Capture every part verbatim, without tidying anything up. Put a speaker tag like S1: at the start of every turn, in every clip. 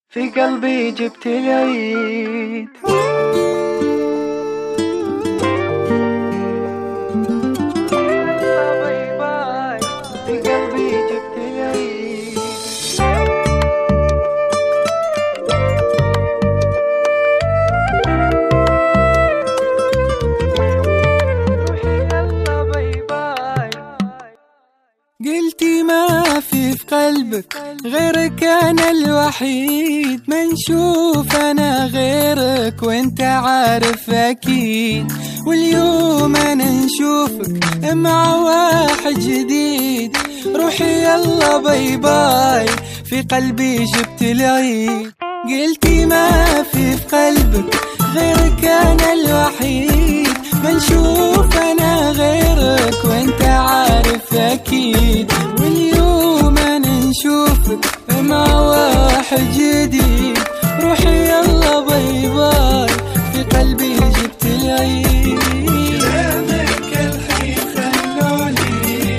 S1: في قلبي جبت العيد. باي باي في قلبي جبت العيد. روحي يلا باي باي.
S2: قلتي ما في في قلبك غيرك أنا الوحيد، ما نشوف أنا غيرك وانت عارف أكيد، واليوم أنا نشوفك مع واحد جديد. روحي يلا باي باي في قلبي جبت العيد. قلتي ما في في قلبك غيرك أنا الوحيد، ما نشوف أنا غيرك وانت عارف أكيد، واليوم أنا نشوفك مع واحد جديد. روحي يلا باي باي في قلبي جبت العيد.
S3: كلامك الحين خلوني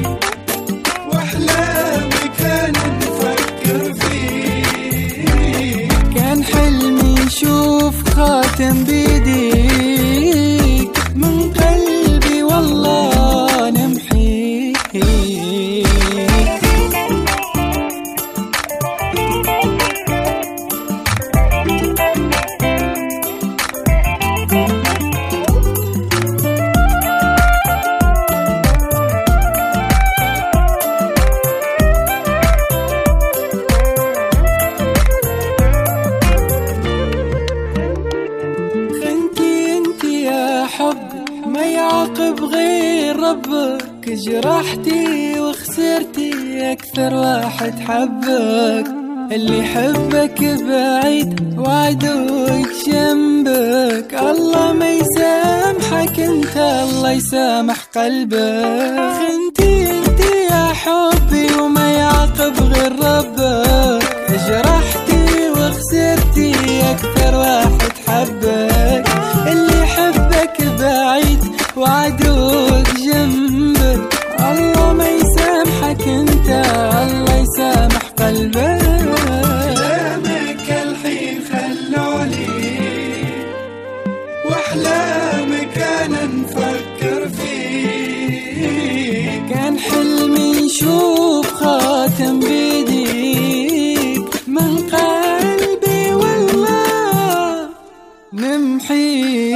S3: واحلامك انا نفكر فيه،
S2: كان حلمي نشوف خاتم بيديك، من قلبي والله نمحيه. ما يعاقب غير ربك، جرحتي وخسرتي أكثر واحد حبك، اللي يحبك بعيد وعدوك جنبك. الله ما يسامحك انت، الله يسامح قلبك. انتي انتي يا حبي وما يعاقب غير ربك، جرحتي وخسرتي أكثر واحد حبك، اللي يحبك بعيد وعدوك جنبك. الله ما يسامحك انت، الله يسامح قلبك.
S3: كلامك الحين خلوني واحلامك انا نفكر فيه،
S2: كان حلمي نشوف خاتم بيديك، من قلبي والله نمحي.